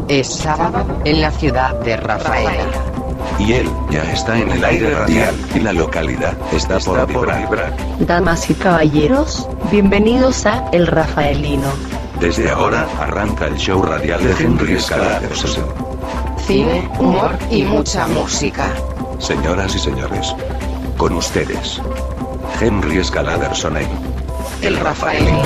Es sábado, en la ciudad de Rafaela. Y él ya está en el aire radial, y la localidad está por vibrar. Damas y caballeros, bienvenidos a El Rafaelino. Desde ahora, arranca el show radial de Henry Escaladerson. Cine, humor y mucha música. Señoras y señores, con ustedes, Henry Escaladerson en El Rafaelino.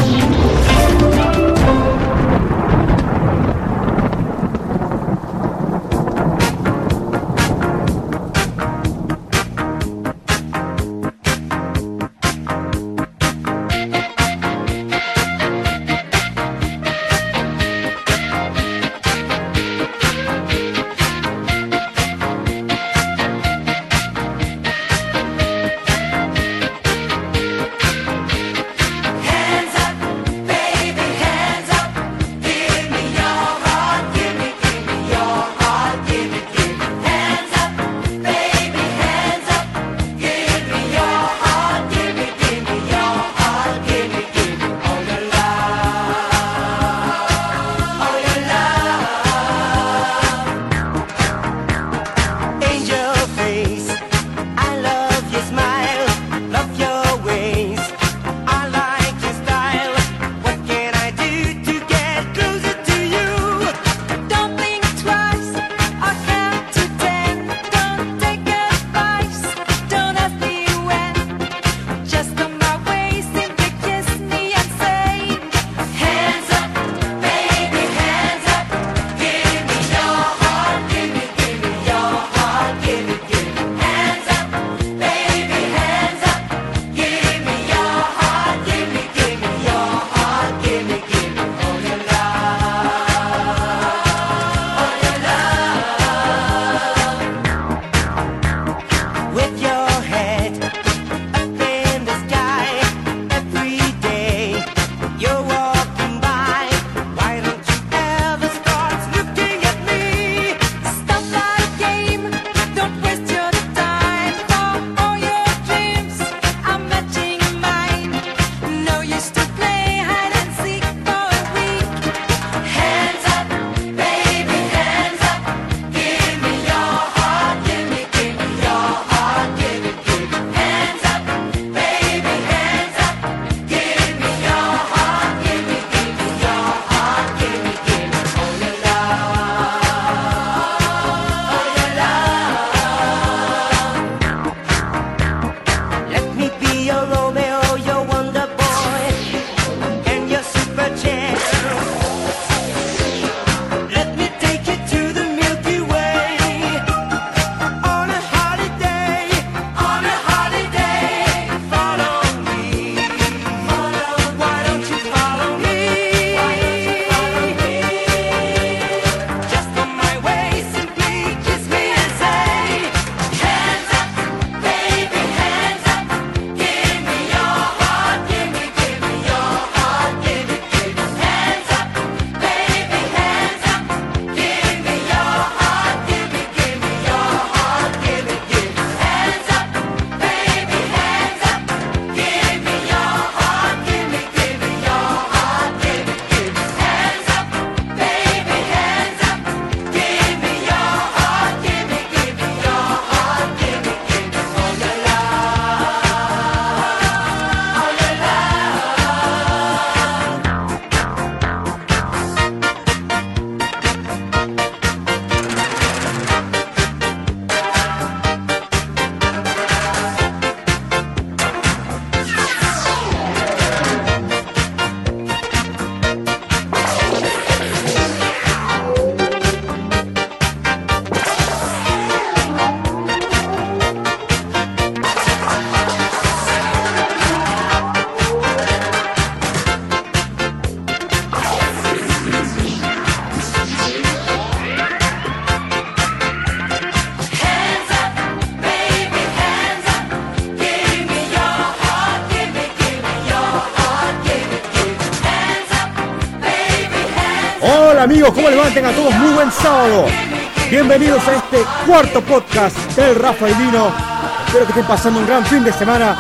Hola amigos, ¿cómo les va? Tengan todos muy buen sábado. Bienvenidos a este cuarto podcast del Rafaelino. Espero que estén pasando un gran fin de semana.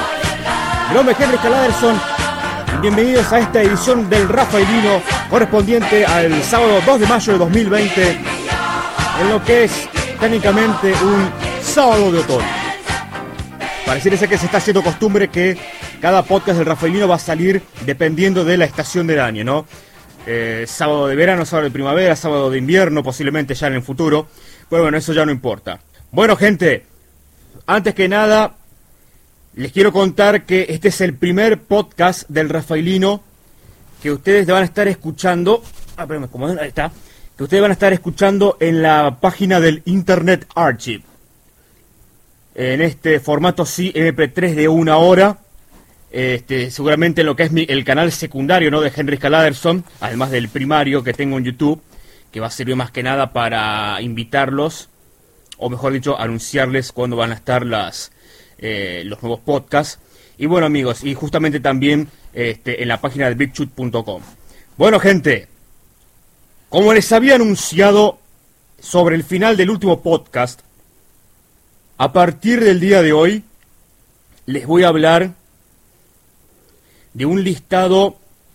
Mi nombre es Henry Escaladerson. Bienvenidos a esta edición del Rafaelino correspondiente al sábado 2 de mayo de 2020. en lo que es técnicamente un sábado de otoño. Pareciera ser que se está haciendo costumbre que cada podcast del Rafaelino va a salir dependiendo de la estación del año, ¿no? Sábado de verano, sábado de primavera, sábado de invierno, posiblemente ya en el futuro. Pues bueno, eso ya no importa. Bueno, gente, antes que nada, les quiero contar que este es el primer podcast del Rafaelino que ustedes van a estar escuchando. Ahí está. Que ustedes van a estar escuchando en la página del Internet Archive. En este formato sí, MP3 de 1 hora. Seguramente en lo que es el canal secundario, ¿no?, de Henry Scaladerson, además del primario que tengo en YouTube, que va a servir más que nada para invitarlos, o mejor dicho, anunciarles cuándo van a estar los nuevos podcasts. Y bueno, amigos, y justamente también en la página de bigchute.com. Bueno, gente, como les había anunciado sobre el final del último podcast, a partir del día de hoy les voy a hablar de un listado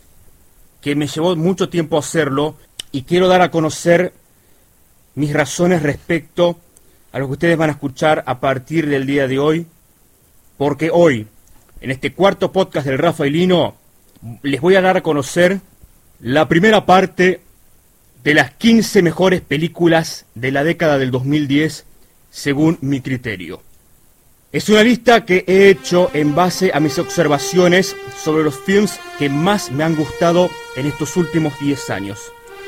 que me llevó mucho tiempo hacerlo y quiero dar a conocer mis razones respecto a lo que ustedes van a escuchar a partir del día de hoy, porque hoy, en este cuarto podcast del Rafaelino, les voy a dar a conocer la primera parte de las 15 mejores películas de la década del 2010, según mi criterio. Es una lista que he hecho en base a mis observaciones sobre los films que más me han gustado en estos últimos 10 años.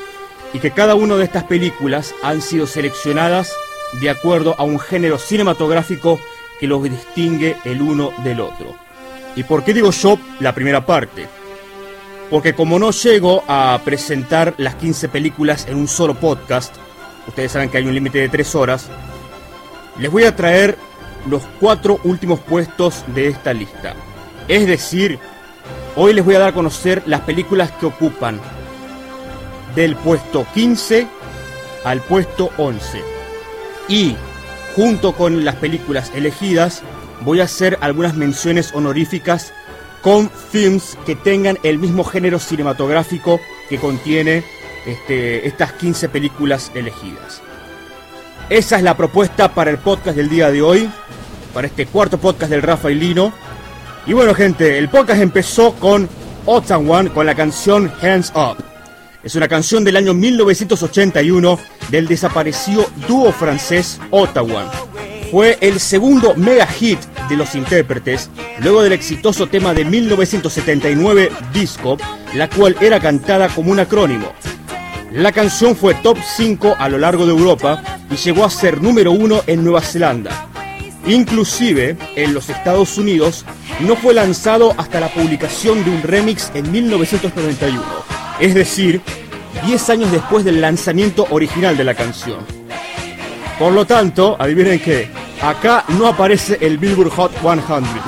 Y que cada una de estas películas han sido seleccionadas de acuerdo a un género cinematográfico que los distingue el uno del otro. ¿Y por qué digo yo la primera parte? Porque como no llego a presentar las 15 películas en un solo podcast, ustedes saben que hay un límite de 3 horas, les voy a traer los 4 últimos puestos de esta lista. Es decir, hoy les voy a dar a conocer las películas que ocupan del puesto 15 al puesto 11. Y junto con las películas elegidas, voy a hacer algunas menciones honoríficas con films que tengan el mismo género cinematográfico que contiene estas 15 películas elegidas. Esa es la propuesta para el podcast del día de hoy, para este cuarto podcast del Rafaelino. Y bueno, gente, el podcast empezó con Ottawa, con la canción Hands Up. Es una canción del año 1981 del desaparecido dúo francés Ottawa. Fue el segundo mega hit de los intérpretes, luego del exitoso tema de 1979 Disco, la cual era cantada como un acrónimo. La canción fue top 5 a lo largo de Europa y llegó a ser número 1 en Nueva Zelanda. Inclusive, en los Estados Unidos, no fue lanzado hasta la publicación de un remix en 1991. Es decir, 10 años después del lanzamiento original de la canción. Por lo tanto, adivinen qué, acá no aparece el Billboard Hot 100.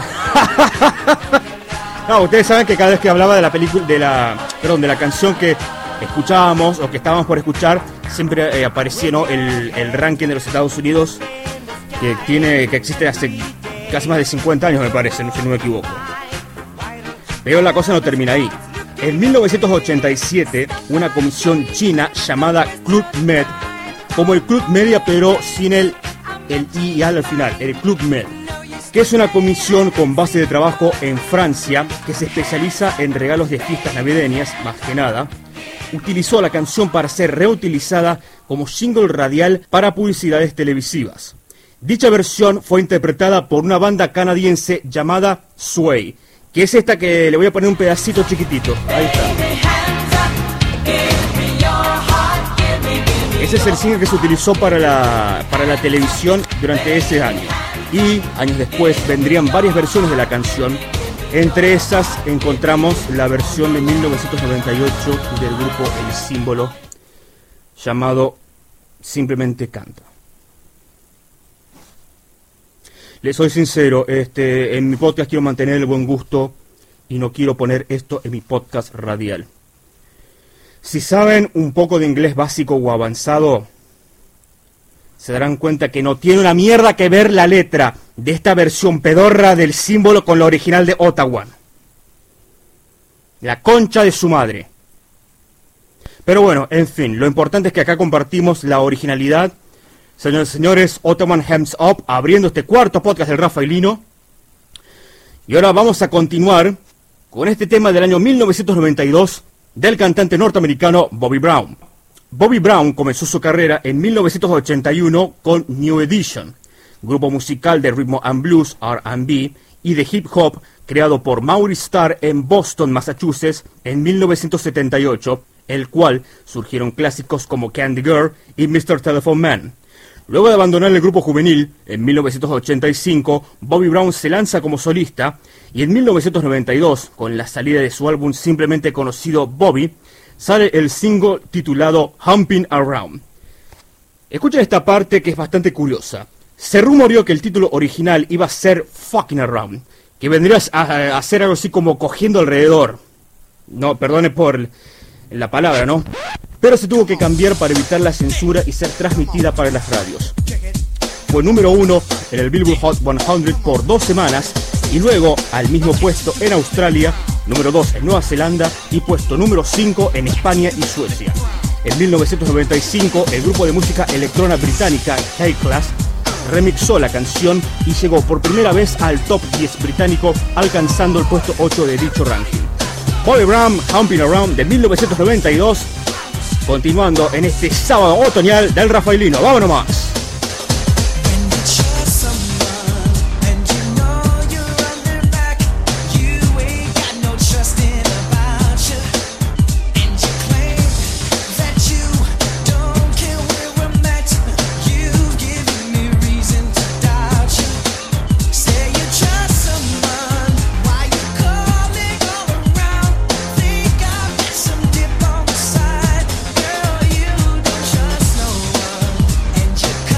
No, ustedes saben que cada vez que hablaba de la película, de la canción que escuchábamos o que estábamos por escuchar, siempre aparecía, ¿no?, el ranking de los Estados Unidos que existe hace casi más de 50 años, me parece, si no me equivoco. Pero la cosa no termina ahí. En 1987, una comisión china llamada Club Med, como el Club Media pero sin el I al final, el Club Med, que es una comisión con base de trabajo en Francia que se especializa en regalos de fiestas navideñas, más que nada, utilizó la canción para ser reutilizada como jingle radial para publicidades televisivas. Dicha versión fue interpretada por una banda canadiense llamada Sway, que es esta que le voy a poner un pedacito chiquitito. Ahí está. Ese es el single que se utilizó para la televisión durante ese año. Y años después vendrían varias versiones de la canción. Entre esas encontramos la versión de 1998 del grupo El Símbolo, llamado Simplemente Canta. Les soy sincero, en mi podcast quiero mantener el buen gusto y no quiero poner esto en mi podcast radial. Si saben un poco de inglés básico o avanzado, se darán cuenta que no tiene una mierda que ver la letra de esta versión pedorra del Símbolo con la original de Ottawa. La concha de su madre. Pero bueno, en fin, lo importante es que acá compartimos la originalidad Señores y señores, Ottoman Hands Up, abriendo este cuarto podcast del Rafaelino. Y ahora vamos a continuar con este tema del año 1992 del cantante norteamericano Bobby Brown. Bobby Brown comenzó su carrera en 1981 con New Edition, grupo musical de rhythm and blues, R&B, y de hip hop creado por Maurice Starr en Boston, Massachusetts, en 1978, el cual surgieron clásicos como Candy Girl y Mr. Telephone Man. Luego de abandonar el grupo juvenil, en 1985, Bobby Brown se lanza como solista, y en 1992, con la salida de su álbum simplemente conocido Bobby, sale el single titulado Humping Around. Escuchen esta parte que es bastante curiosa. Se rumoreó que el título original iba a ser Fucking Around, que vendría a ser algo así como cogiendo alrededor. No, perdone por la palabra, ¿no? Pero se tuvo que cambiar para evitar la censura y ser transmitida para las radios. Fue número 1 en el Billboard Hot 100 por 2 semanas, y luego al mismo puesto en Australia, número 2 en Nueva Zelanda y puesto número 5 en España y Suecia. En 1995, el grupo de música electrónica británica K-Class remixó la canción y llegó por primera vez al top 10 británico, alcanzando el puesto 8 de dicho ranking. Bobby Brown, Humping Around, de 1992, continuando en este sábado otoñal del Rafaelino. ¡Vámonos más! Girl, you don't trust no one, and you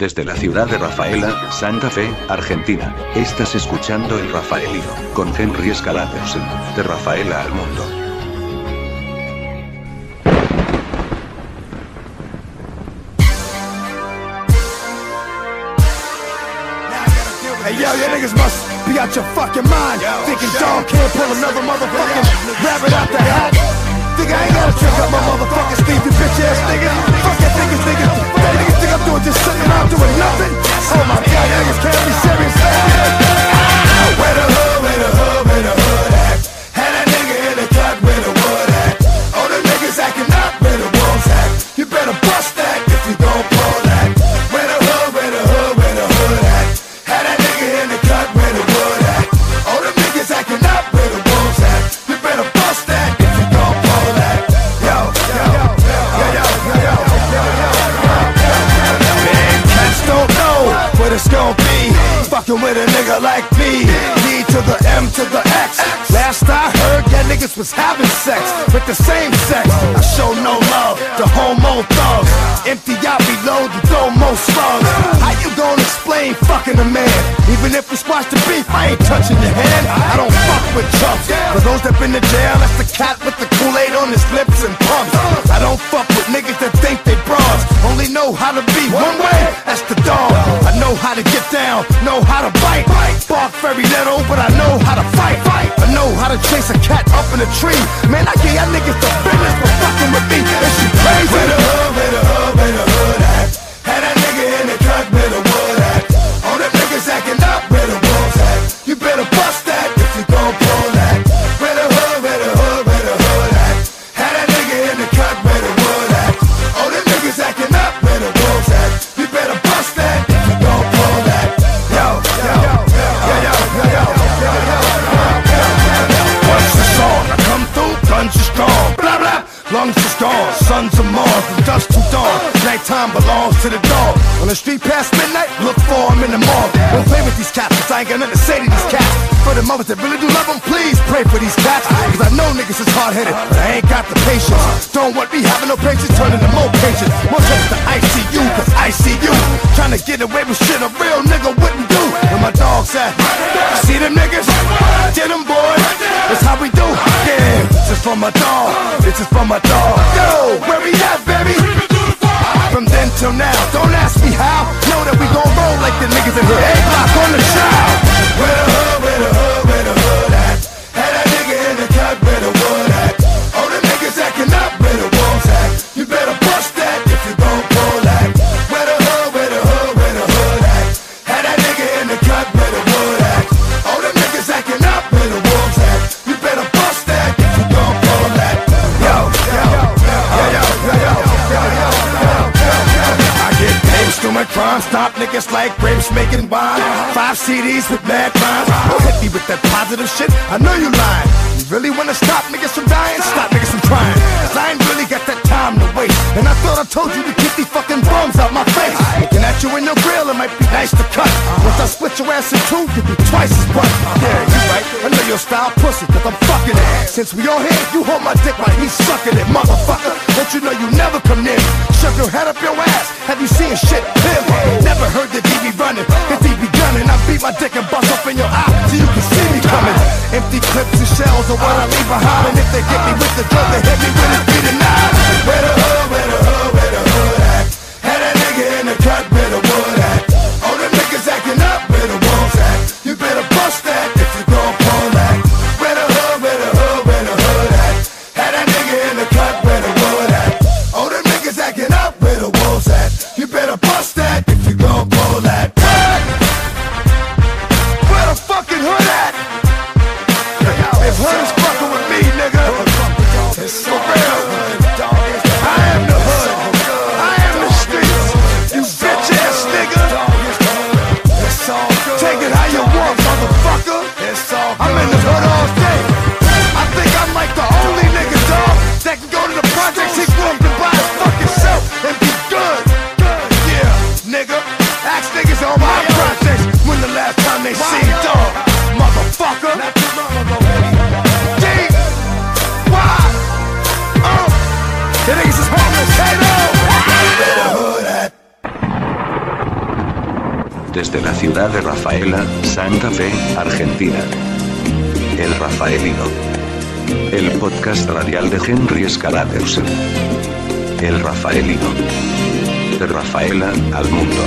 Desde la ciudad de Rafaela, Santa Fe, Argentina, estás escuchando El Rafaelino, con Henry Scalatersen, de Rafaela al mundo. Hey yo, you niggas must be out your fucking mind. Thinking dog can't pull another motherfucking rabbit out the hat. Think I ain't gotta trick up my motherfucking Steve, you bitch ass nigga. Fuck that niggas, nigga. That niggas think I'm doing just sitting around doing nothing. Oh my god, you niggas can't be serious. Where the hood, where the hood, where the hood at? Had that nigga in the cut where the wood at. All the niggas acting up where the wolves at. You better bust that if you gon' pull that. Where the hood, where the hood, where the hood at? Had that nigga in the cut where the wood at. All the niggas acting up where the wolves at. You better bust that if you gon' pull that. Yo, yo, yo, yo, yo, yo, yo, yo. Man, cats don't know what it's gon' be. Fucking with a nigga like me. D to the M to the X. Last I heard, that niggas was having sex with the same sex. I show no love to homo thugs. Empty out, reload, and throw more slugs. How you gonna explain fucking a man? Even if we squash the beef, I ain't touching your hand. I don't fuck with chumps. For those that been to jail, that's the cat with the Kool-Aid on his lips and pumps. I don't fuck with niggas that think they bras. Only know how to be one way, that's the dog. I know how to get down, know how to bite. Bark very little, but I know how to fight. I know how to chase a cat up in a tree. Man, I give y'all niggas the business for fucking with me. Is she crazy? Where the hood, where the hood, where the hood at? Had that nigga in the cut where the wood at. All them niggas acting up where the wolves at. You better bust that if you gon' pull that. Where the hood, where the hood, where the hood at? Had that nigga in the cut where the wood at. All them niggas acting up where the wolves at. You better bust that if you gon' pull that. Yo, yo, yo, yo, yo, yo, yo, yo, yo. Once it's on, I come through, guns are strong. Blah blah, lungs is gone. Sons of Mars, from dusk to dawn. Nighttime belongs to the dog. On the street past midnight, look for him in the morgue. Don't play with these cats, cause I ain't got nothing to say to these cats. For the mothers that really do love them, please pray for these cats. Cause I know niggas is hard-headed, but I ain't got the patience. Don't want me having no patience, turning to more patience. More trips to ICU, cause I see you trying to get away with shit a real nigga wouldn't do. Where my dogs at? You see them niggas? Get them boys, that's how we do. Yeah, this is for my dog, this is for my dog. Yo, where we at, baby? From then till now, don't ask me how. Know that we gon' roll like the niggas in here. A-block on the child. Where the hood, where the hood, where the hood at? Had that nigga in the cut where the wood at. All the niggas acting up where the wolves at. You better bust that if you gon' pull that. Where the hood, where the hood, where the hood at? Had that nigga in the cut where the wood at. All the niggas acting up where the wolves at. You better bust that if you gon' pull that. Yo, yo, yo, yo, yo, yo, yo, yo, yo. I get paid to my crime, stop niggas like grapes making wine. 5 CDs with mad rhymes. Don't hit me with that positive shit, I know you lying. You really wanna stop niggas from dying? Stop niggas from trying. Cause I ain't really got that time to waste. And I thought I told you to keep these fucking bums out my face. Looking at you in your grill, it might be nice to cut. Once I split your ass in two, you'll be twice as much. Yeah, you right, I know your style pussy, cause I'm fucking it. Since we all here, you hold my dick while he's sucking it, motherfucker. Don't you know you never come near me? Shove your head up your ass, have you seen shit clearly? Never heard the DB running, cause he be gunning. I beat my dick and bust up in your eye, so you can see me coming. Empty clips and shells are what I leave behind. And if they get me with the drug, they hit me with it, be denied. Where the hood, where the hood, where the hood at? Had that nigga in the cut where the wood at. All the niggas acting up where the wolves at. You better bust that if you gon' pull that. Where the hood, where the hood, where the hood at? Had that nigga in the cut where the wood at. All the niggas acting up where the wolves at. You better bust that if you gon' pull that. Where the fucking hood at? If hood is fucking with me, nigga, it's for real. I am the hood. I am the streets. You bitch ass nigga. Take it how you want, motherfucker. I'm in the hood all day. I think I'm like the only nigga, dog, that can go to the projects he grew up to buy his fucking self and be good. Yeah, nigga. Ask niggas on my projects when the last time they seen dog, motherfucker. The niggas is homeless, hey, no! Where the hood at? desde la ciudad de Rafaela, Santa Fe, Argentina. El Rafaelino. El podcast radial de Henry Scalatersen. El Rafaelino. De Rafaela al mundo.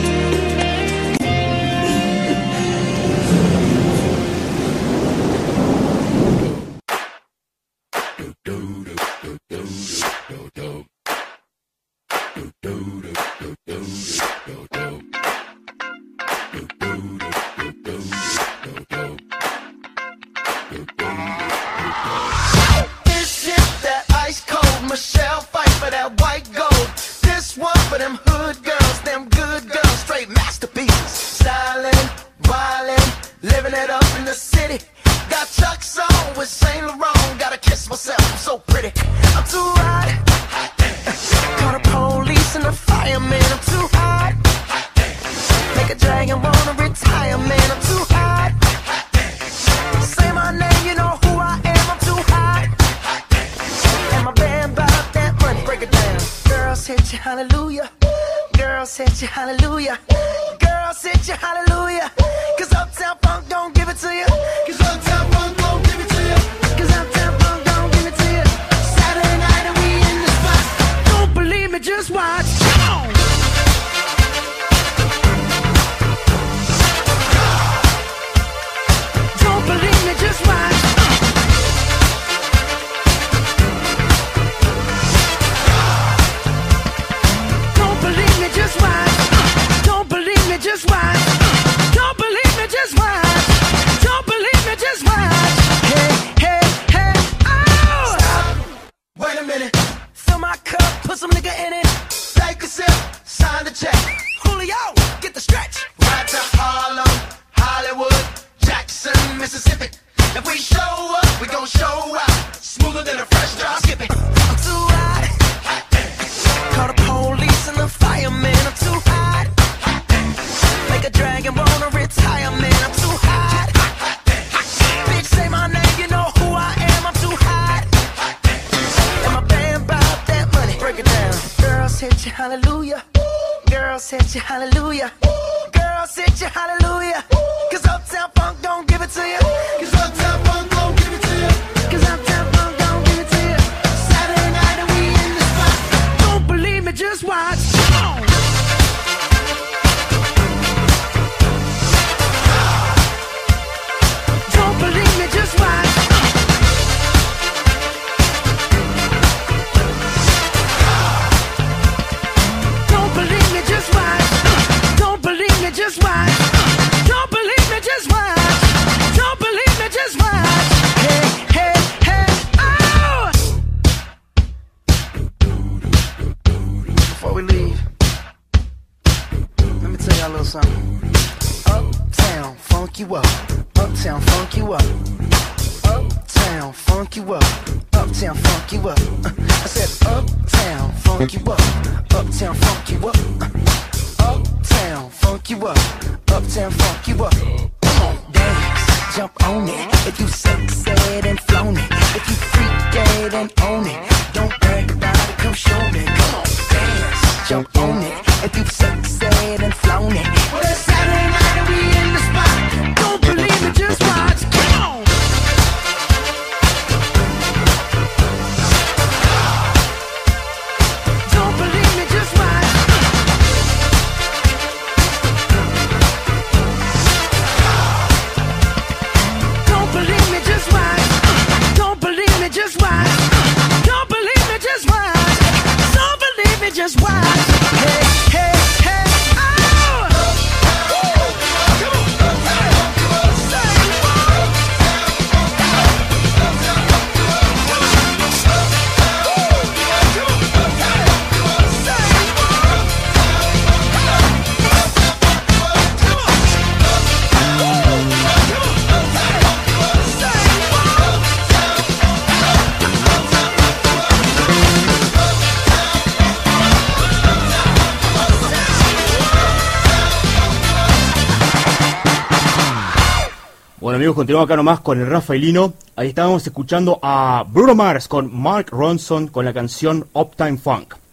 Bueno amigos, continuamos acá nomás con el Rafaelino. Ahí estábamos escuchando a Bruno Mars con Mark Ronson con la canción Uptown Funk.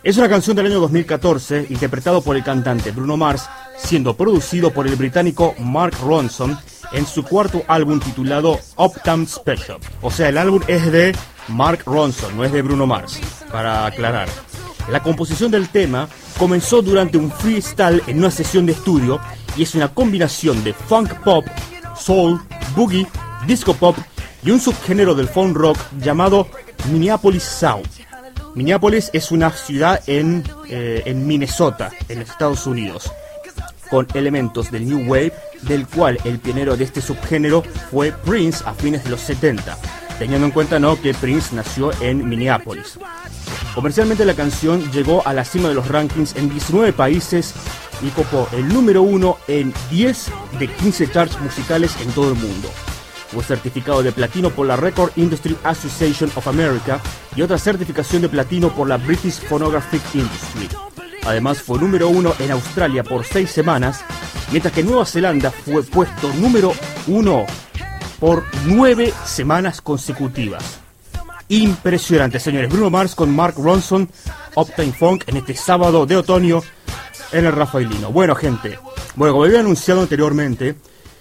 Es una canción del año 2014, interpretado por el cantante Bruno Mars, siendo producido por el británico Mark Ronson en su cuarto álbum titulado Uptown Special. O sea, el álbum es de Mark Ronson, no es de Bruno Mars, para aclarar. La composición del tema comenzó durante un freestyle en una sesión de estudio y es una combinación de funk pop, soul, boogie, disco pop y un subgénero del funk rock llamado Minneapolis Sound. Minneapolis es una ciudad en Minnesota, en los Estados Unidos, con elementos del New Wave, del cual el pionero de este subgénero fue Prince a fines de los 70, teniendo en cuenta, ¿no?, que Prince nació en Minneapolis. Comercialmente la canción llegó a la cima de los rankings en 19 países y copó el número 1 en 10 de 15 charts musicales en todo el mundo. Fue certificado de platino por la Record Industry Association of America y otra certificación de platino por la British Phonographic Industry. Además fue número 1 en Australia por 6 semanas, mientras que Nueva Zelanda fue puesto número 1 por 9 semanas consecutivas. Impresionante, señores. Bruno Mars con Mark Ronson, Uptown Funk, en este sábado de otoño en el Rafaelino. Bueno, gente, como había anunciado anteriormente,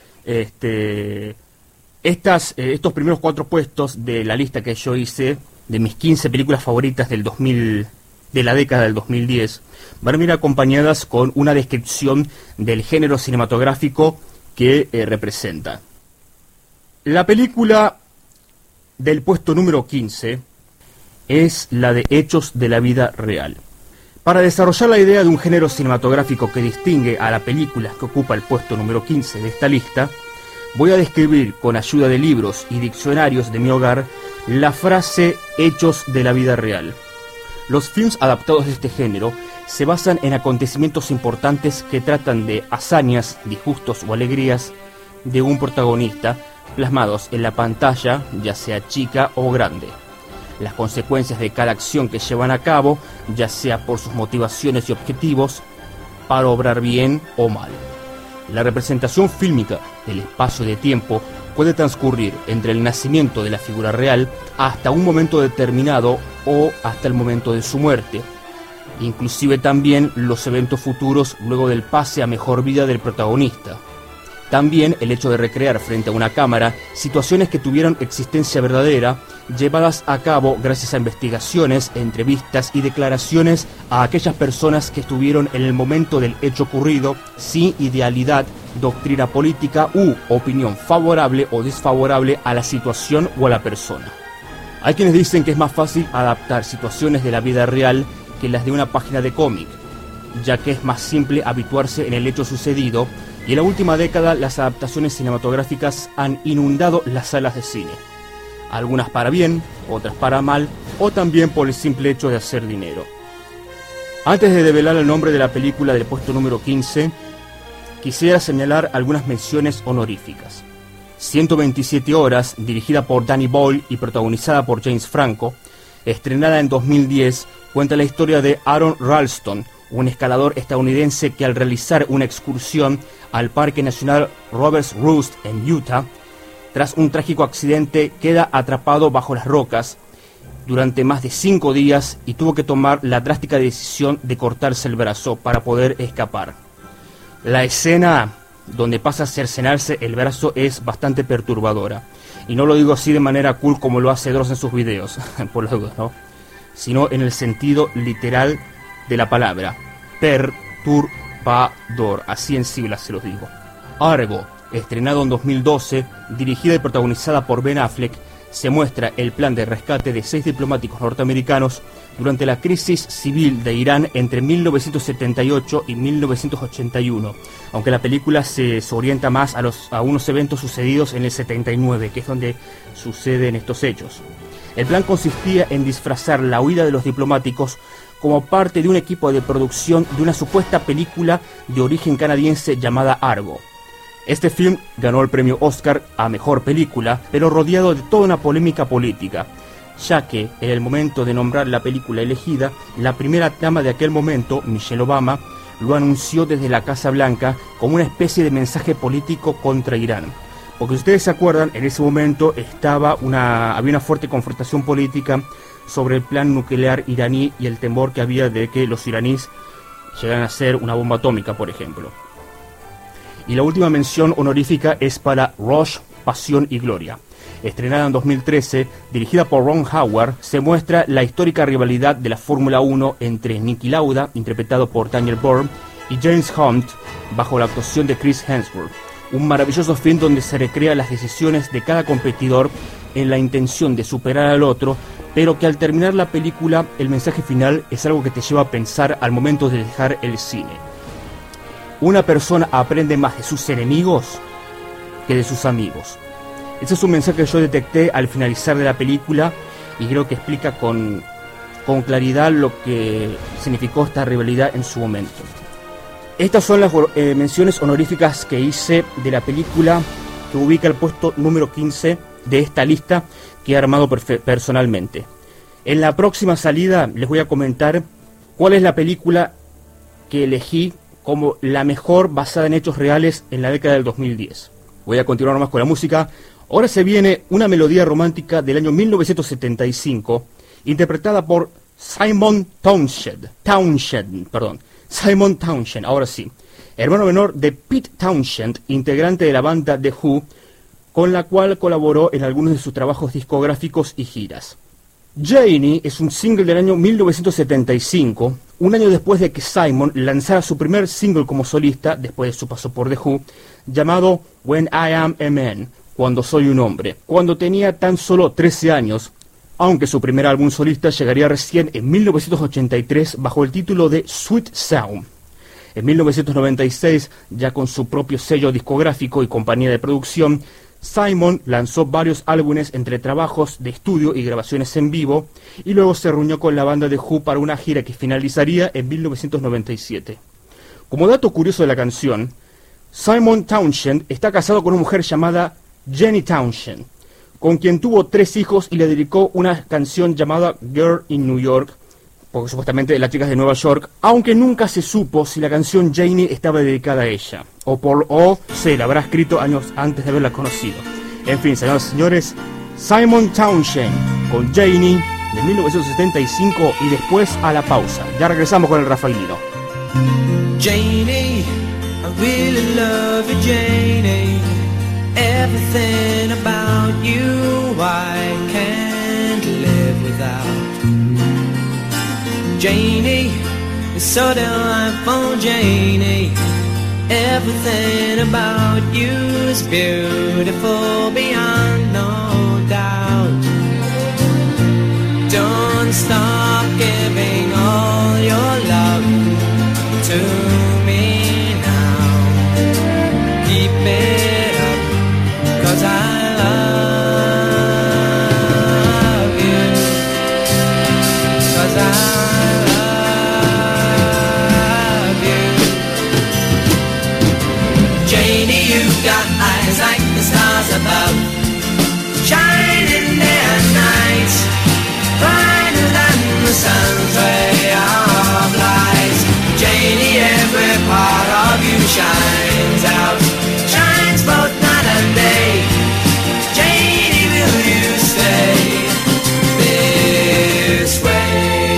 estos primeros 4 puestos de la lista que yo hice de mis 15 películas favoritas de la década del 2010 van a venir acompañadas con una descripción del género cinematográfico que representa. La película del puesto número 15 es la de Hechos de la Vida Real. Para desarrollar la idea de un género cinematográfico que distingue a la película que ocupa el puesto número 15 de esta lista, voy a describir con ayuda de libros y diccionarios de mi hogar la frase Hechos de la Vida Real. Los films adaptados de este género se basan en acontecimientos importantes que tratan de hazañas, disgustos o alegrías de un protagonista plasmados en la pantalla, ya sea chica o grande. Las consecuencias de cada acción que llevan a cabo, ya sea por sus motivaciones y objetivos, para obrar bien o mal. La representación fílmica del espacio de tiempo puede transcurrir entre el nacimiento de la figura real hasta un momento determinado o hasta el momento de su muerte, inclusive también los eventos futuros luego del pase a mejor vida del protagonista. También el hecho de recrear frente a una cámara situaciones que tuvieron existencia verdadera, llevadas a cabo gracias a investigaciones, entrevistas y declaraciones a aquellas personas que estuvieron en el momento del hecho ocurrido, sin idealidad, doctrina política u opinión favorable o desfavorable a la situación o a la persona. Hay quienes dicen que es más fácil adaptar situaciones de la vida real que las de una página de cómic, ya que es más simple habituarse en el hecho sucedido, y en la última década las adaptaciones cinematográficas han inundado las salas de cine. Algunas para bien, otras para mal, o también por el simple hecho de hacer dinero. Antes de develar el nombre de la película del puesto número 15, quisiera señalar algunas menciones honoríficas. 127 horas, dirigida por Danny Boyle y protagonizada por James Franco, estrenada en 2010, cuenta la historia de Aaron Ralston, un escalador estadounidense que al realizar una excursión al Parque Nacional Roberts Roost en Utah, tras un trágico accidente queda atrapado bajo las rocas durante más de 5 días y tuvo que tomar la drástica decisión de cortarse el brazo para poder escapar. La escena donde pasa a cercenarse el brazo es bastante perturbadora, y no lo digo así de manera cool como lo hace Dross en sus videos, por las dudas, ¿no? Sino en el sentido literal de la palabra, perturbador, así en siglas se los digo. Argo, estrenado en 2012, dirigida y protagonizada por Ben Affleck, se muestra el plan de rescate de 6 diplomáticos norteamericanos durante la crisis civil de Irán entre 1978 y 1981, aunque la película se orienta más a unos eventos sucedidos en el 79, que es donde suceden estos hechos. El plan consistía en disfrazar la huida de los diplomáticos como parte de un equipo de producción de una supuesta película de origen canadiense llamada Argo. Este film ganó el premio Oscar a Mejor Película, pero rodeado de toda una polémica política, ya que en el momento de nombrar la película elegida, la primera dama de aquel momento, Michelle Obama, lo anunció desde la Casa Blanca como una especie de mensaje político contra Irán. Porque si ustedes se acuerdan, en ese momento había una fuerte confrontación política sobre el plan nuclear iraní y el temor que había de que los iraníes llegaran a hacer una bomba atómica, por ejemplo. Y la última mención honorífica es para Rush, Pasión y Gloria. Estrenada en 2013, dirigida por Ron Howard, se muestra la histórica rivalidad de la Fórmula 1 entre Niki Lauda, interpretado por Daniel Byrne, y James Hunt, bajo la actuación de Chris Hemsworth. Un maravilloso film donde se recrea las decisiones de cada competidor en la intención de superar al otro, pero que al terminar la película, el mensaje final es algo que te lleva a pensar al momento de dejar el cine. Una persona aprende más de sus enemigos que de sus amigos. Ese es un mensaje que yo detecté al finalizar de la película y creo que explica con claridad lo que significó esta rivalidad en su momento. Estas son las menciones honoríficas que hice de la película que ubica el puesto número 15 de esta lista que he armado personalmente. En la próxima salida les voy a comentar cuál es la película que elegí como la mejor basada en hechos reales en la década del 2010. Voy a continuar más con la música. Ahora se viene una melodía romántica del año 1975, interpretada por Simon Townshend, ahora sí, hermano menor de Pete Townshend, integrante de la banda The Who, con la cual colaboró en algunos de sus trabajos discográficos y giras. Janie es un single del año 1975, un año después de que Simon lanzara su primer single como solista, después de su paso por The Who, llamado When I Am a Man, cuando soy un hombre, cuando tenía tan solo 13 años, aunque su primer álbum solista llegaría recién en 1983 bajo el título de Sweet Sound. En 1996, ya con su propio sello discográfico y compañía de producción, Simon lanzó varios álbumes entre trabajos de estudio y grabaciones en vivo, y luego se reunió con la banda The Who para una gira que finalizaría en 1997. Como dato curioso de la canción, Simon Townshend está casado con una mujer llamada Janie Townshend, con quien tuvo 3 hijos y le dedicó una canción llamada Girl in New York, porque supuestamente las chicas de Nueva York, aunque nunca se supo si la canción Janie estaba dedicada a ella, o se la habrá escrito años antes de haberla conocido. En fin, señoras y señores, Simon Townshend con Janie de 1975 y después a la pausa. Ya regresamos con el Rafaelino. Janie, I really love you, Janie. Everything about you I can't live without. Janie, it's so delightful, Janie. Everything about you is beautiful beyond no doubt. Don't stop giving all your love to me now. Keep it up, 'cause I love you, 'cause I love you. Janie, you've got eyes like the stars above, shining day and night, brighter than the sun's ray of light. Janie, every part of you shines out, shines both night and day. Janie, will you stay this way?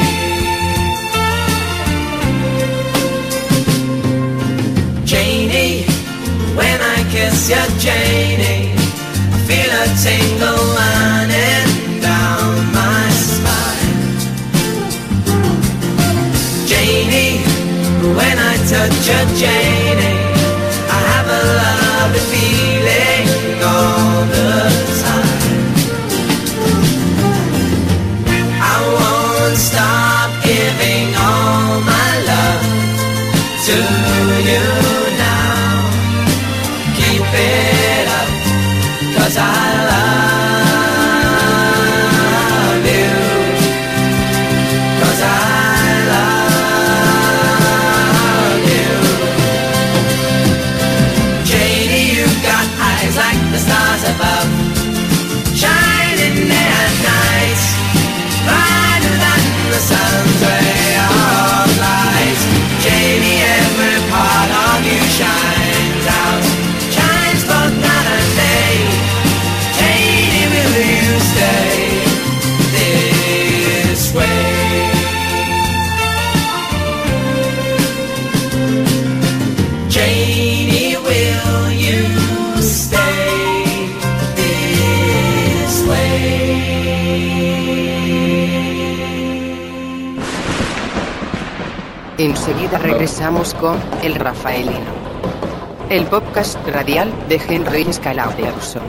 Janie, when I kiss you, Janie, I feel a tingle running down my spine. Janie, when I touch you, Janie, I have a lovely feeling all the time. I won't stop giving all my love to you now. Keep it up, 'cause I love you, 'cause I love you. Janie, you've got eyes like the stars above, shining day and night, brighter than the sun's ray of light. Janie, every part of you shines out, shines both night and day. this way. Enseguida regresamos con El Rafaelino, el podcast radial de Henry Scalabrson.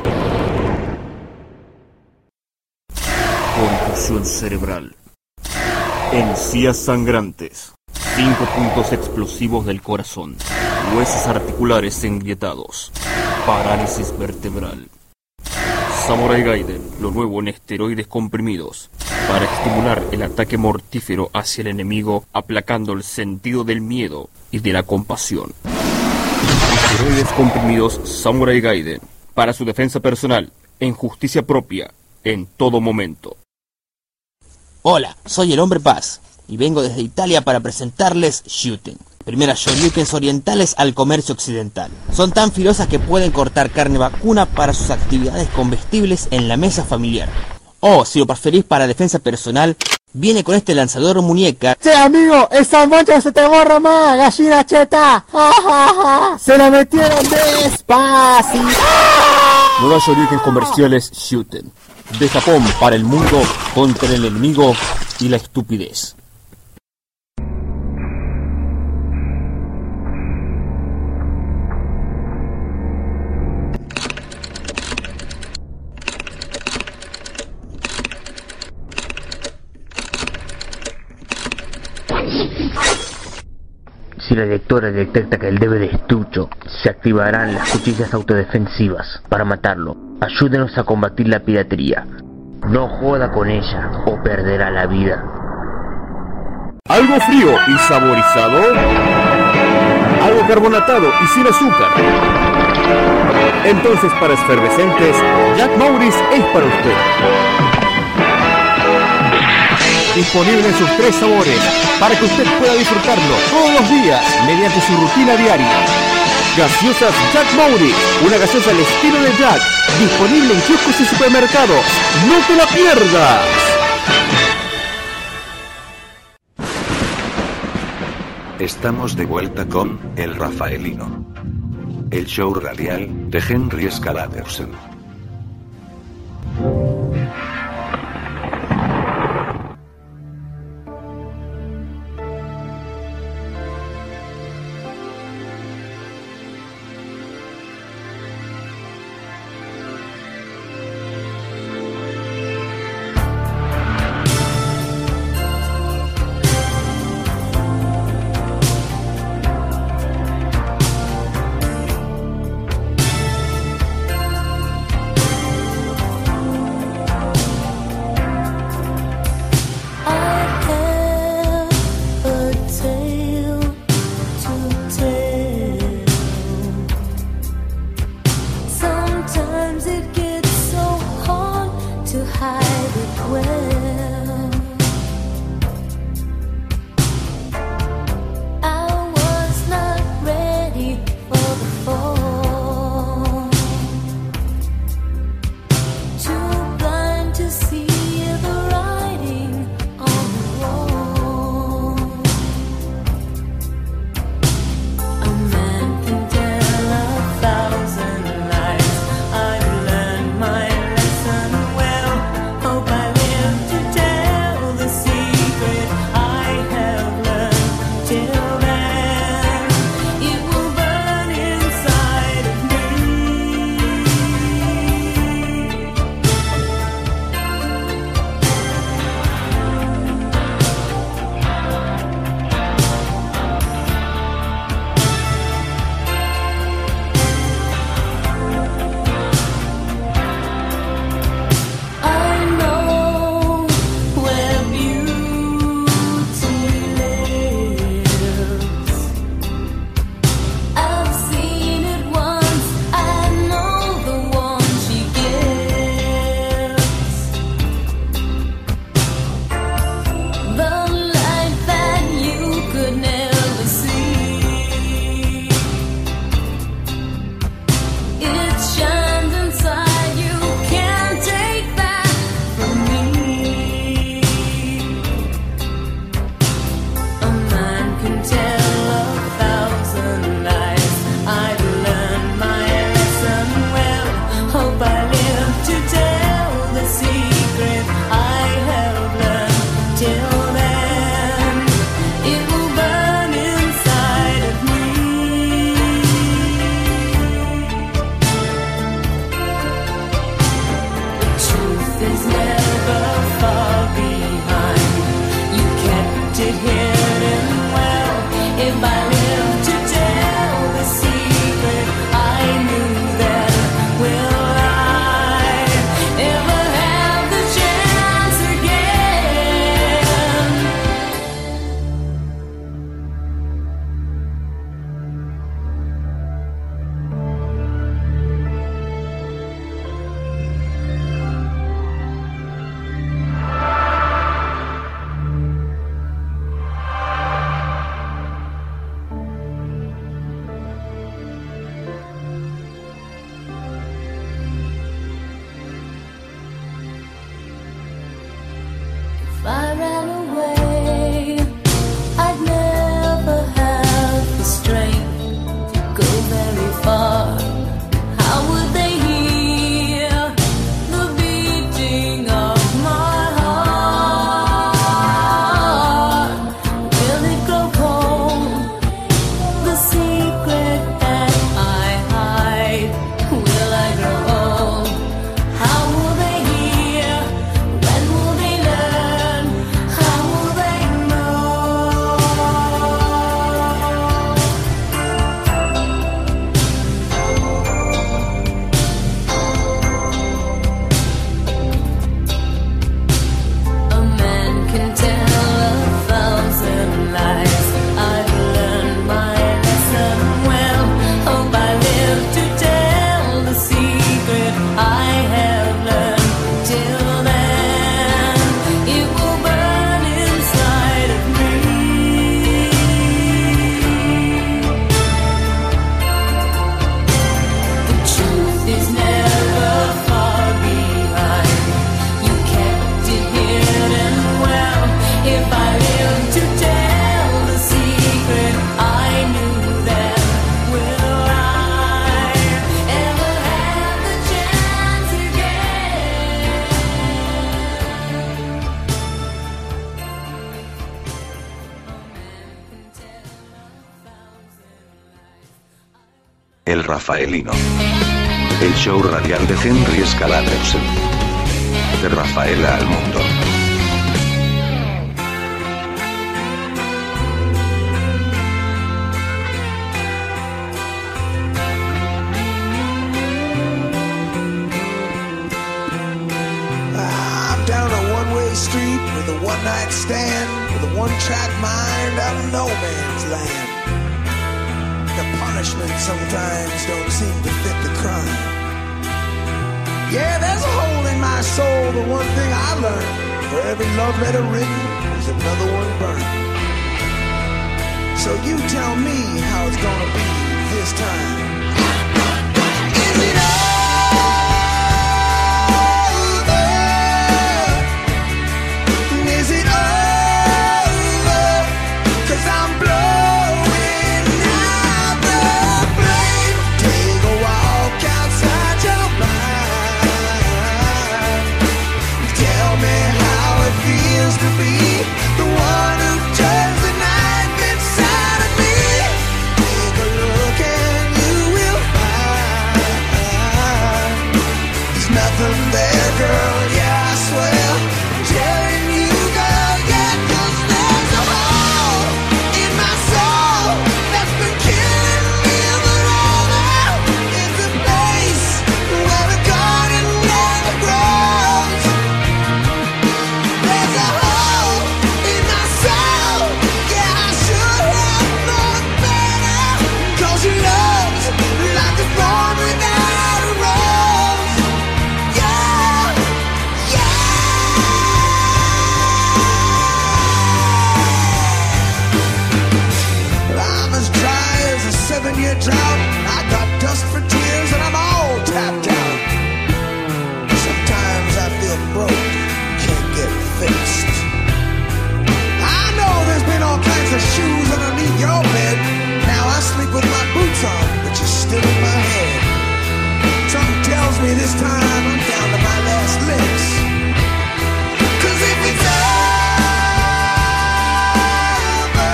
Contusión cerebral, encías sangrantes, 5 puntos explosivos del corazón, huesos articulares engrietados, parálisis vertebral. Samurai Gaiden, lo nuevo en esteroides comprimidos, para estimular el ataque mortífero hacia el enemigo, aplacando el sentido del miedo y de la compasión. Esteroides comprimidos Samurai Gaiden, para su defensa personal, en justicia propia, en todo momento. Hola, soy el Hombre Paz, y vengo desde Italia para presentarles Shuten, primeras shoryukens orientales al comercio occidental. Son tan filosas que pueden cortar carne vacuna para sus actividades comestibles en la mesa familiar. O, si lo preferís para defensa personal, viene con este lanzador muñeca. ¡Che, amigo! ¡Esa mancha se te borra más, gallina cheta! ¡Ja, ja, ja! ¡Se la metieron despacio! Nuevas shoryukens comerciales Shuten, de Japón para el mundo, contra el enemigo y la estupidez. Si la lectora detecta que el debe de estucho, se activarán las cuchillas autodefensivas para matarlo. Ayúdenos a combatir la piratería. No joda con ella o perderá la vida. Algo frío y saborizado, algo carbonatado y sin azúcar. Entonces, para efervescentes, Jack Maurice es para usted. Disponible en sus 3 sabores, para que usted pueda disfrutarlo todos los días mediante su rutina diaria. Gaseosas Jack Maurice, una gaseosa al estilo de Jack, disponible en kioscos y supermercados. ¡No te la pierdas! Estamos de vuelta con El Rafaelino, el show radial de Henry Scalabrson. Today El Rafaelino. El show radial de Henry Scalatersen. De Rafaela al mundo. I'm down a one-way street with a one-night stand, with a one-track mind out of no man's land. The punishment sometimes don't seem to fit the crime. Yeah, there's a hole in my soul, but one thing I learned, for every love letter written, there's another one burned. So you tell me how it's gonna be this time. Is it over? Is it over? 'Cause I'm blowing out the flame. Take a walk outside your mind. Tell me how it feels to be the one who turns the knife inside of me. Take a look and you will find there's nothing there, girl. Yeah, I swear. I'm telling you, girl, yeah, 'cause there's a hole in my soul that's been killing me, but all now is a place where the garden never grows. There's a hole in my soul, yeah, I should have known better, 'cause your love's like a thorn without a rose. Yeah, yeah. I'm as dry as a 7-year drought. I got dust for tears and I'm all tapped out. Sometimes I feel broke, can't get fixed. I know there's been all kinds of shoes underneath your bed. Now I sleep with my boots on, but you're still in my head. Something tells me this time I'm down to my last licks. 'Cause if it's over,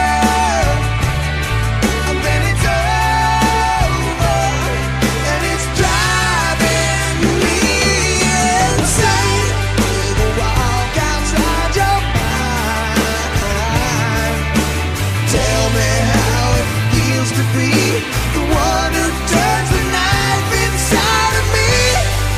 then it's over, and it's driving me insane. Take a walk outside your mind. Tell me how it feels to be the one who turns the knife inside of me.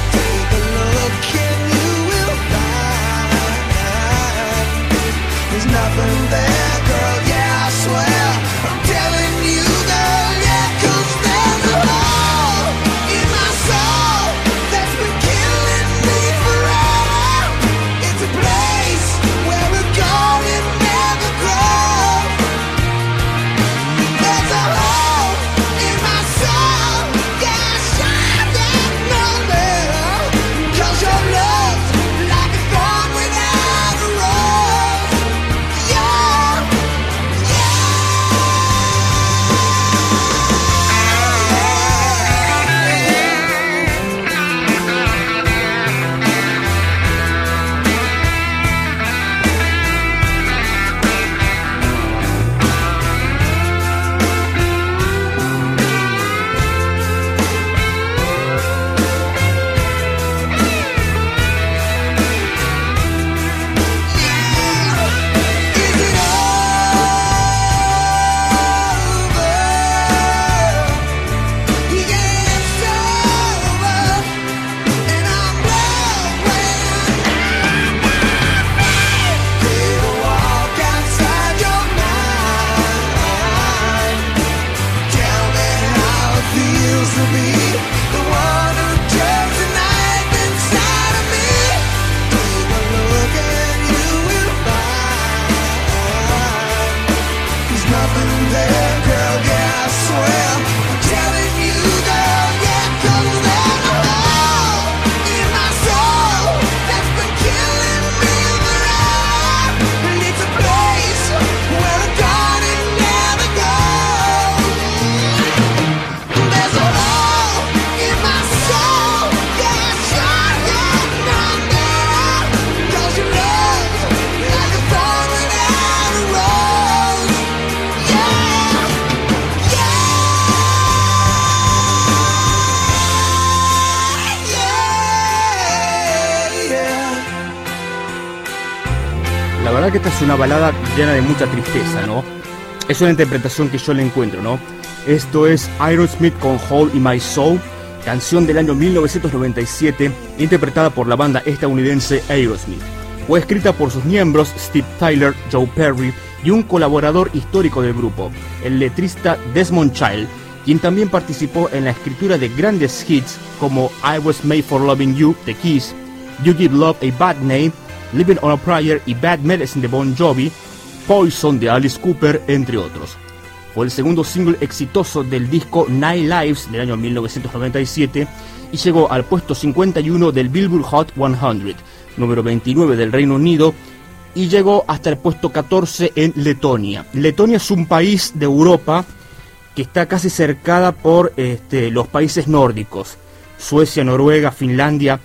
verdad que esta es una balada llena de mucha tristeza, ¿no? Es una interpretación que yo le encuentro, ¿no? Esto es Aerosmith con Hole in My Soul, canción del año 1997, interpretada por la banda estadounidense Aerosmith. Fue escrita por sus miembros Steve Tyler, Joe Perry y un colaborador histórico del grupo, el letrista Desmond Child, quien también participó en la escritura de grandes hits como I Was Made for Loving You, The Kiss, You Give Love a Bad Name, Living on a Prayer y Bad Medicine de Bon Jovi, Poison de Alice Cooper, entre otros. Fue el segundo single exitoso del disco Nine Lives del año 1997 y llegó al puesto 51 del Billboard Hot 100, número 29 del Reino Unido, y llegó hasta el puesto 14 en Letonia. Letonia es un país de Europa que está casi cercada por los países nórdicos, Suecia, Noruega, Finlandia,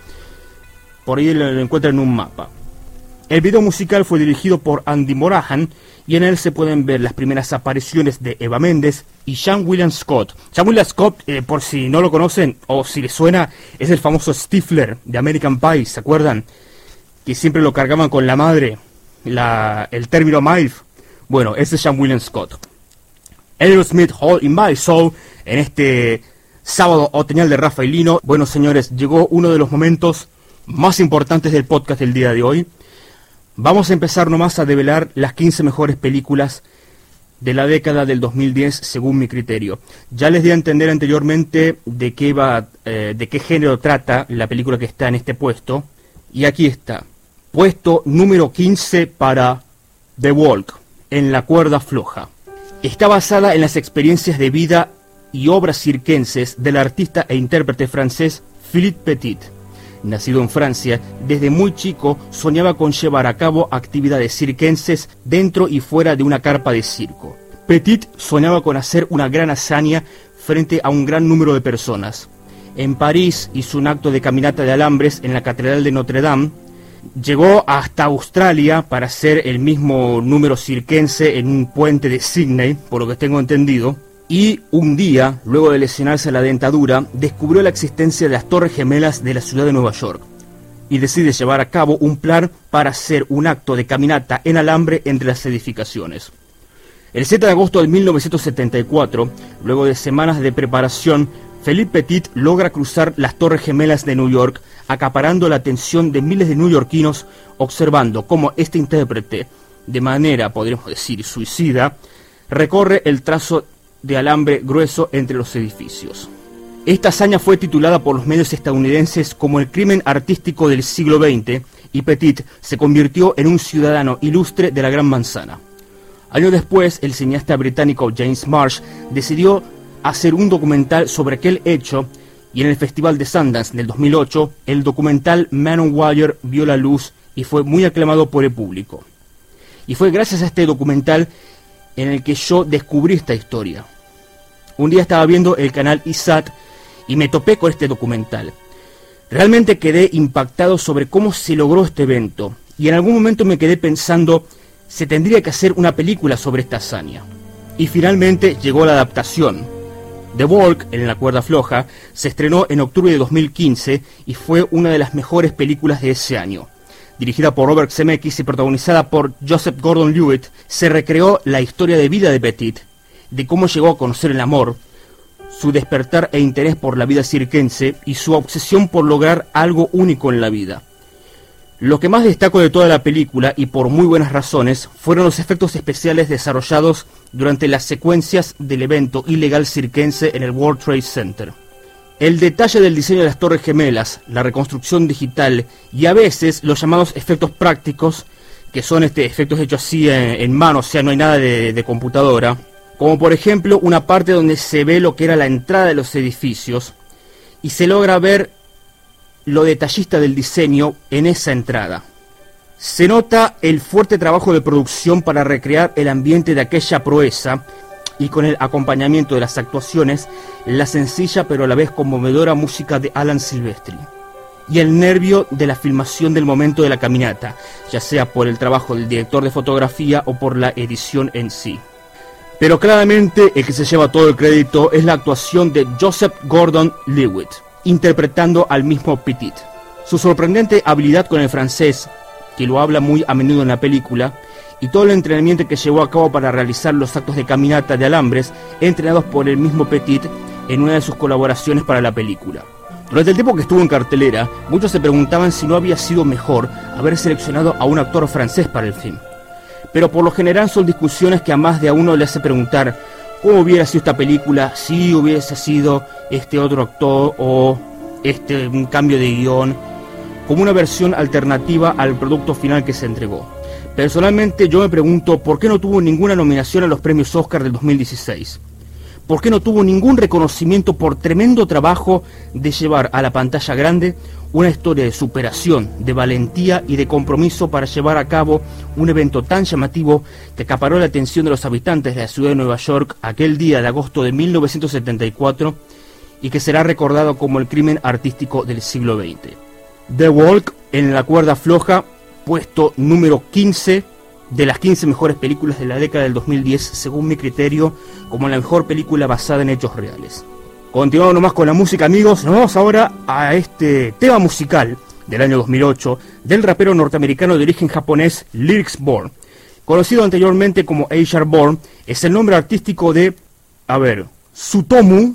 por ahí lo encuentran en un mapa. El video musical fue dirigido por Andy Morahan y en él se pueden ver las primeras apariciones de Eva Méndez y Sean William Scott. Sean William Scott, por si no lo conocen o si les suena, es el famoso Stifler de American Pie, ¿se acuerdan? Que siempre lo cargaban con la madre, el término MILF. Bueno, ese es Sean William Scott. Aerosmith, Hole in My Soul, en este sábado otoñal de Rafaelino. Bueno, señores, llegó uno de los momentos más importantes del podcast del día de hoy. Vamos a empezar nomás a develar las 15 mejores películas de la década del 2010 según mi criterio. Ya les di a entender anteriormente de qué género trata la película que está en este puesto. Y aquí está. Puesto número 15 para The Walk, en la cuerda floja. Está basada en las experiencias de vida y obras circenses del artista e intérprete francés Philippe Petit. Nacido en Francia, desde muy chico soñaba con llevar a cabo actividades circenses dentro y fuera de una carpa de circo. Petit soñaba con hacer una gran hazaña frente a un gran número de personas. En París hizo un acto de caminata de alambres en la Catedral de Notre Dame. Llegó hasta Australia para hacer el mismo número circense en un puente de Sydney, por lo que tengo entendido. Y un día, luego de lesionarse la dentadura, descubrió la existencia de las Torres Gemelas de la ciudad de Nueva York. Y decide llevar a cabo un plan para hacer un acto de caminata en alambre entre las edificaciones. El 7 de agosto de 1974, luego de semanas de preparación, Philippe Petit logra cruzar las Torres Gemelas de New York, acaparando la atención de miles de neoyorquinos, observando cómo este intérprete, de manera, podríamos decir, suicida, recorre el trazo de alambre grueso entre los edificios. Esta hazaña fue titulada por los medios estadounidenses como el crimen artístico del siglo XX, y Petit se convirtió en un ciudadano ilustre de la Gran Manzana. Años después, el cineasta británico James Marsh decidió hacer un documental sobre aquel hecho, y en el Festival de Sundance del 2008, el documental Man on Wire vio la luz y fue muy aclamado por el público. Y fue gracias a este documental en el que yo descubrí esta historia. Un día estaba viendo el canal ISAT y me topé con este documental. Realmente quedé impactado sobre cómo se logró este evento, y en algún momento me quedé pensando, se tendría que hacer una película sobre esta hazaña. Y finalmente llegó la adaptación. The Walk, en la cuerda floja, se estrenó en octubre de 2015 y fue una de las mejores películas de ese año. Dirigida por Robert Zemeckis y protagonizada por Joseph Gordon-Levitt, se recreó la historia de vida de Petit, de cómo llegó a conocer el amor, su despertar e interés por la vida circense y su obsesión por lograr algo único en la vida. Lo que más destacó de toda la película, y por muy buenas razones, fueron los efectos especiales desarrollados durante las secuencias del evento ilegal circense en el World Trade Center. El detalle del diseño de las Torres Gemelas, la reconstrucción digital y a veces los llamados efectos prácticos, que son efectos hechos así en mano, o sea, no hay nada de computadora, como por ejemplo una parte donde se ve lo que era la entrada de los edificios y se logra ver lo detallista del diseño en esa entrada. Se nota el fuerte trabajo de producción para recrear el ambiente de aquella proeza, y con el acompañamiento de las actuaciones, la sencilla pero a la vez conmovedora música de Alan Silvestri, y el nervio de la filmación del momento de la caminata, ya sea por el trabajo del director de fotografía o por la edición en sí. Pero claramente el que se lleva todo el crédito es la actuación de Joseph Gordon-Levitt, interpretando al mismo Petit. Su sorprendente habilidad con el francés que lo habla muy a menudo en la película, y todo el entrenamiento que llevó a cabo para realizar los actos de caminata de alambres, entrenados por el mismo Petit en una de sus colaboraciones para la película. Durante el tiempo que estuvo en cartelera, muchos se preguntaban si no había sido mejor haber seleccionado a un actor francés para el film. Pero por lo general son discusiones que a más de a uno le hace preguntar cómo hubiera sido esta película si hubiese sido este otro actor o un cambio de guión, como una versión alternativa al producto final que se entregó. Personalmente yo me pregunto por qué no tuvo ninguna nominación a los premios Oscar del 2016. ¿Por qué no tuvo ningún reconocimiento por tremendo trabajo de llevar a la pantalla grande una historia de superación, de valentía y de compromiso para llevar a cabo un evento tan llamativo que acaparó la atención de los habitantes de la ciudad de Nueva York aquel día de agosto de 1974 y que será recordado como el crimen artístico del siglo XX? The Walk, en la cuerda floja, puesto número 15 de las 15 mejores películas de la década del 2010, según mi criterio, como la mejor película basada en hechos reales. Continuamos nomás con la música, amigos. Nos vamos ahora a este tema musical del año 2008 del rapero norteamericano de origen japonés Lyrics Born. Conocido anteriormente como A$AP Born, es el nombre artístico de, Tsutomu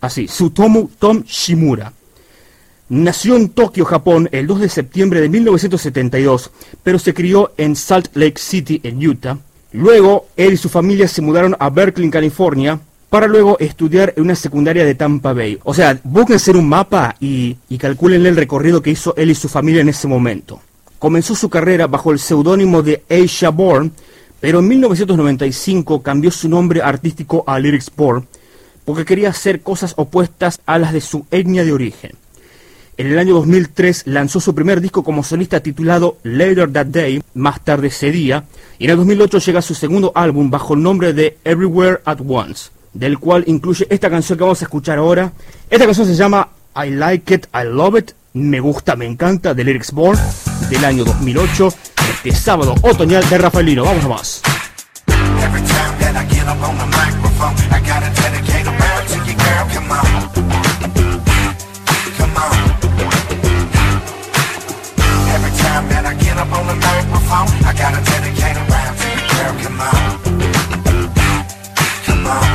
Tom Shimura. Nació en Tokio, Japón, el 2 de septiembre de 1972, pero se crió en Salt Lake City, en Utah. Luego, él y su familia se mudaron a Berkeley, California, para luego estudiar en una secundaria de Tampa Bay. O sea, búsquense un mapa y calcúlenle el recorrido que hizo él y su familia en ese momento. Comenzó su carrera bajo el seudónimo de A$AP Born, pero en 1995 cambió su nombre artístico a Lyrics Born, porque quería hacer cosas opuestas a las de su etnia de origen. En el año 2003 lanzó su primer disco como solista titulado Later That Day, más tarde ese día, y en el 2008 llega su segundo álbum bajo el nombre de Everywhere at Once, del cual incluye esta canción que vamos a escuchar ahora. Esta canción se llama I Like It, I Love It, me gusta, me encanta, de Lyrics Born, del año 2008, este sábado otoñal de Rafaelino. Vamos nomás. Every time that I get up on the microphone, I gotta dedicate a round to you, girl, come on. Come on. Every time that I get up on the microphone, I gotta dedicate a round to you, girl, come on. Come on.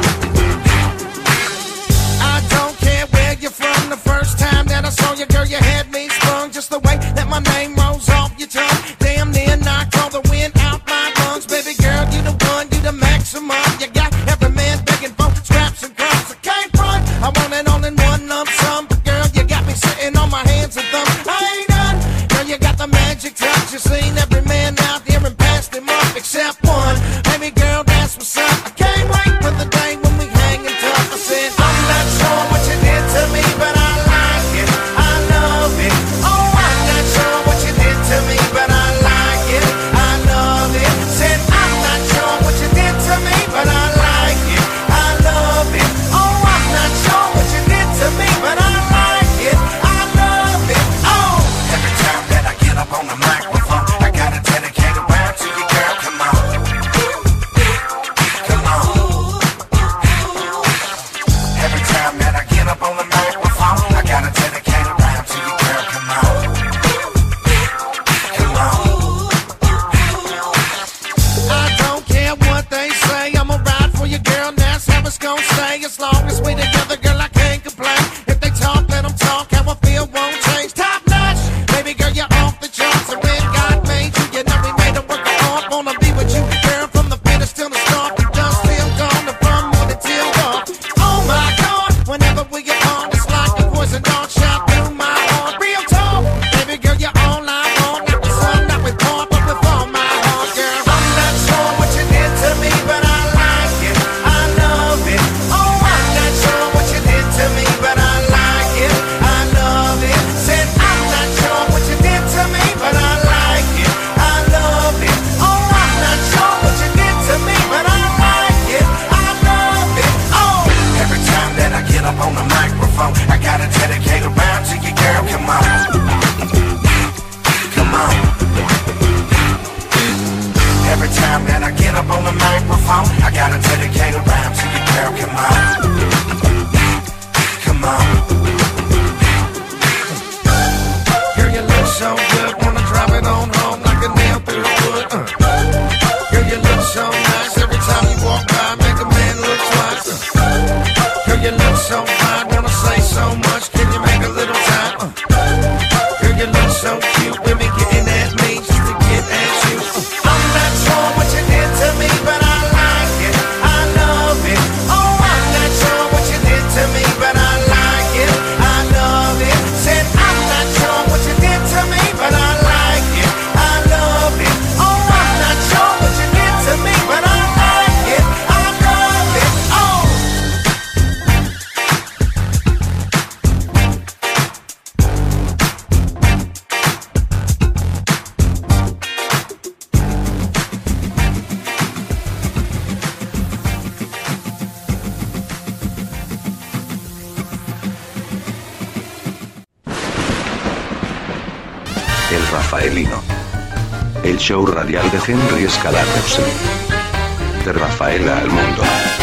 I don't care where you're from. The first time that I saw you, girl, you had me sprung. Just the way that my name rolls off your tongue. Damn near knocked all the wind out my lungs. Baby girl, you the one, you the maximum. You got every man begging for scraps and crumbs. I can't run, I want it all in one lump sum. But girl, you got me sitting on my hands and thumbs. I ain't done, girl, you got the magic touch. You seen every man out there and passed him up except one. Baby girl, that's what's up. I can't wait for the day when we hangin' tough. I said, I'm not sure what you did to me, but I like it, I love it. Oh, I'm not sure what you did to me, but I like it, I love it. Said, I'm not sure what you did to me, but I like it, I love it. Oh, I'm not sure what you did to me, but I like it, I love it. Oh, every time that I get up on the microphone, I gotta dedicate a round to you, girl, come on. Come on. Every time that I get up on the microphone, I gotta dedicate a round to you, girl, come on. Come on. I don't care what they say, I'ma ride for you, girl, and that's how it's gonna stay. As long as we together, girl, I can't complain. If they talk, let them talk, how I feel won't change. Top notch, baby girl, you're off the charts. And when God made you, you know he made a work of art. Wanna be with you, girl, from the finish till the start. The dust till gone, the from morning till dark. Oh my God, whenever we get on, it's like a poison dart shot through my heart. Real talk, baby girl, you're all I want. Not the sun, not with part, but with all my heart, girl. I'm not sure what you did to me, but I like it, I love it. Oh, I'm not sure what you did to me, but I like it, I love it. Said, I'm not sure what you did to me, but I like it, I love it. Oh, I'm not sure what you did to me, but I like it, I love it. Oh, every time that I get up on the microphone, I gotta dedicate a round to you, girl, come on. Come on. Every time that I get up on the microphone, I gotta dedicate a round to you, girl, come on. Come on. Girl, you look so good, wanna drive it on home. Rafaelino. El show radial de Henry Scalatersen. De Rafaela al mundo.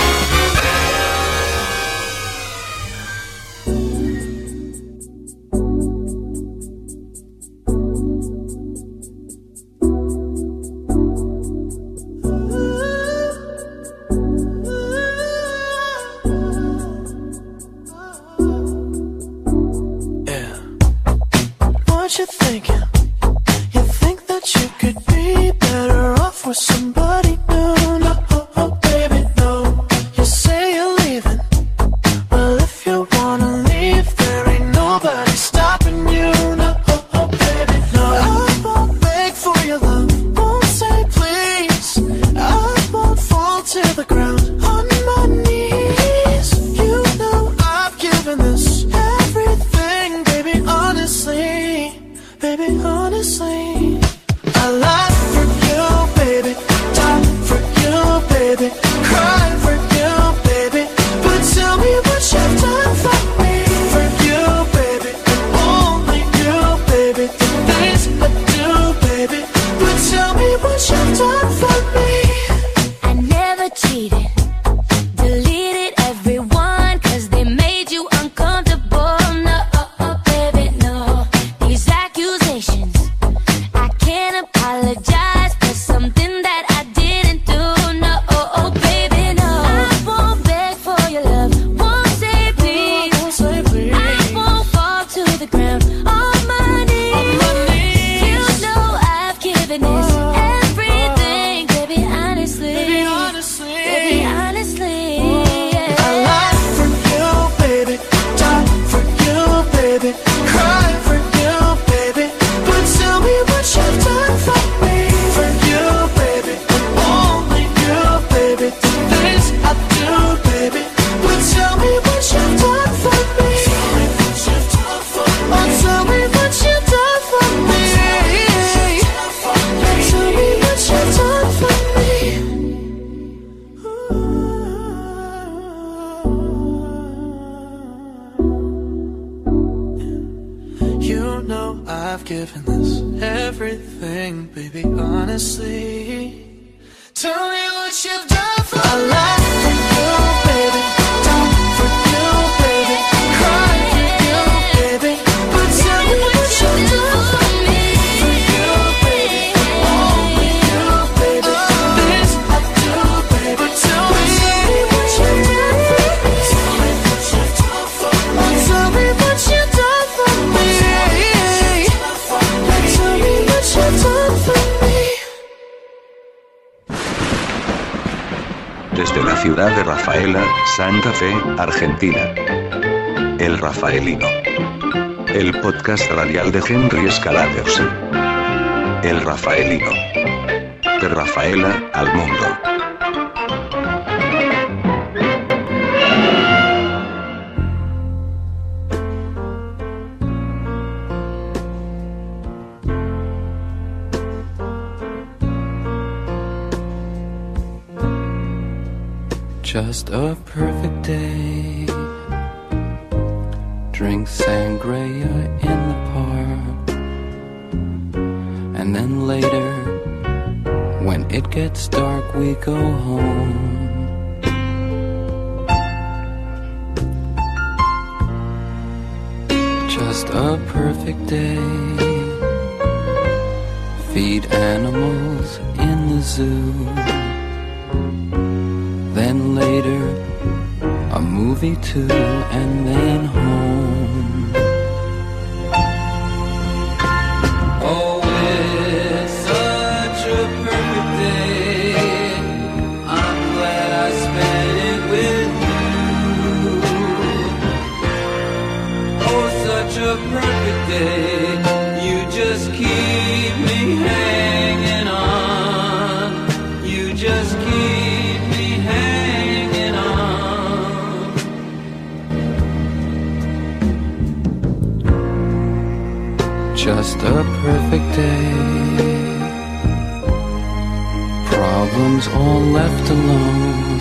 What you thinking? You think that you could be better off with somebody new? No, oh, baby, no. You say you're leaving. Well, if you wanna leave, there ain't nobody stopping you. No, oh, baby, no. I won't beg for your love, won't say please. I won't fall to the ground on my knees. You know I've given this everything, baby, honestly. Baby, honestly, I lie for you, baby, die for you, baby, cry for you, baby. But tell me what you've done for me, for you, baby, and only you, baby. The things I do, baby. But tell me what you've done for me. I never cheated, deleted everyone 'cause they made you uncomfortable. No, baby, no. These accusations, I can't apologize for something that I didn't do. No, baby, no. I won't beg for your love, won't say please. I won't fall to the ground on my knees. You know I've given this everything, baby, honestly. Baby, honestly, yeah. I lie for you, baby, die for you, baby, cry for you, baby. But tell me what you've done for me, for you, baby, and only you, baby. The things I do, baby. But tell me what you've done for me. Oh, tell me what you've done for me. Tell me what you've done for me. You know I've given this everything, baby, honestly. Tell me what you've done for me. I lie for you, baby, die for you, baby, cry for you, baby. But tell me what you've done for me, for you, baby, only you, baby. This I do, baby. But tell me what you've done for me. Tell me what you've done for me. Oh, tell me what you've done for me. Tell me what you've done for me. Desde la ciudad de Rafaela, Santa Fe, Argentina. El Rafaelino. El podcast radial de Henry Scalatersen. El Rafaelino. De Rafaela al mundo. Just a perfect day. Drink sangria in the park. And then later, when it gets dark, we go home. Just a perfect day. Feed animals in the zoo. Then later, a movie too, and then home. Oh, it's such a perfect day. I'm glad I spent it with you. Oh, such a perfect day. You just keep me hanging on. You just keep me hanging on. Just a perfect day. Problems all left alone.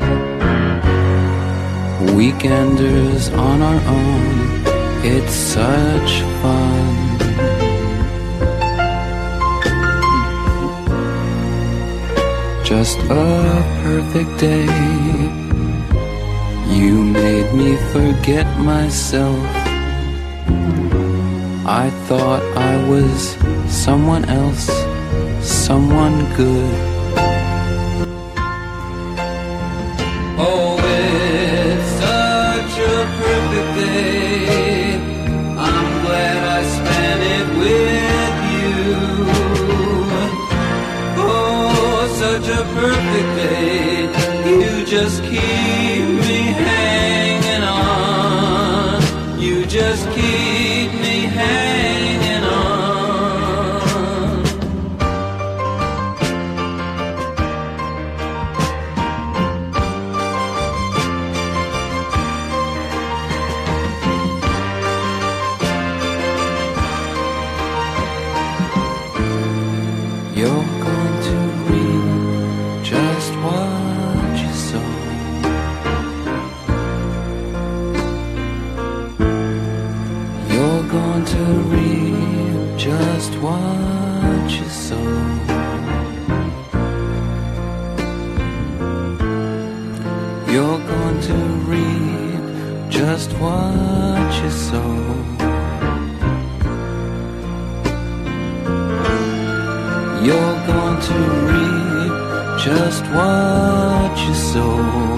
Weekenders on our own. It's such fun. a perfect day. You made me forget myself. I thought I was someone else, someone good. Oh, it's such a perfect day. I'm glad I spent it with you. Oh, such a perfect day. You just keep me hanging on. You just keep me hanging on. You're going to read just what you sow. You're going to read just what you sow. You're going to read just what you sow. You're going to reap just what you sow.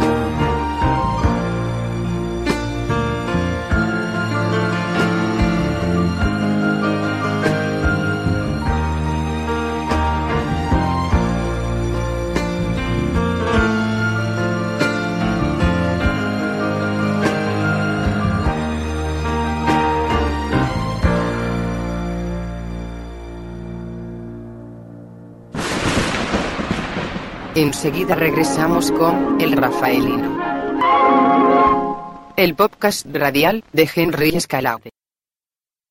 Enseguida regresamos con El Rafaelino, el podcast radial de Henry Escalante.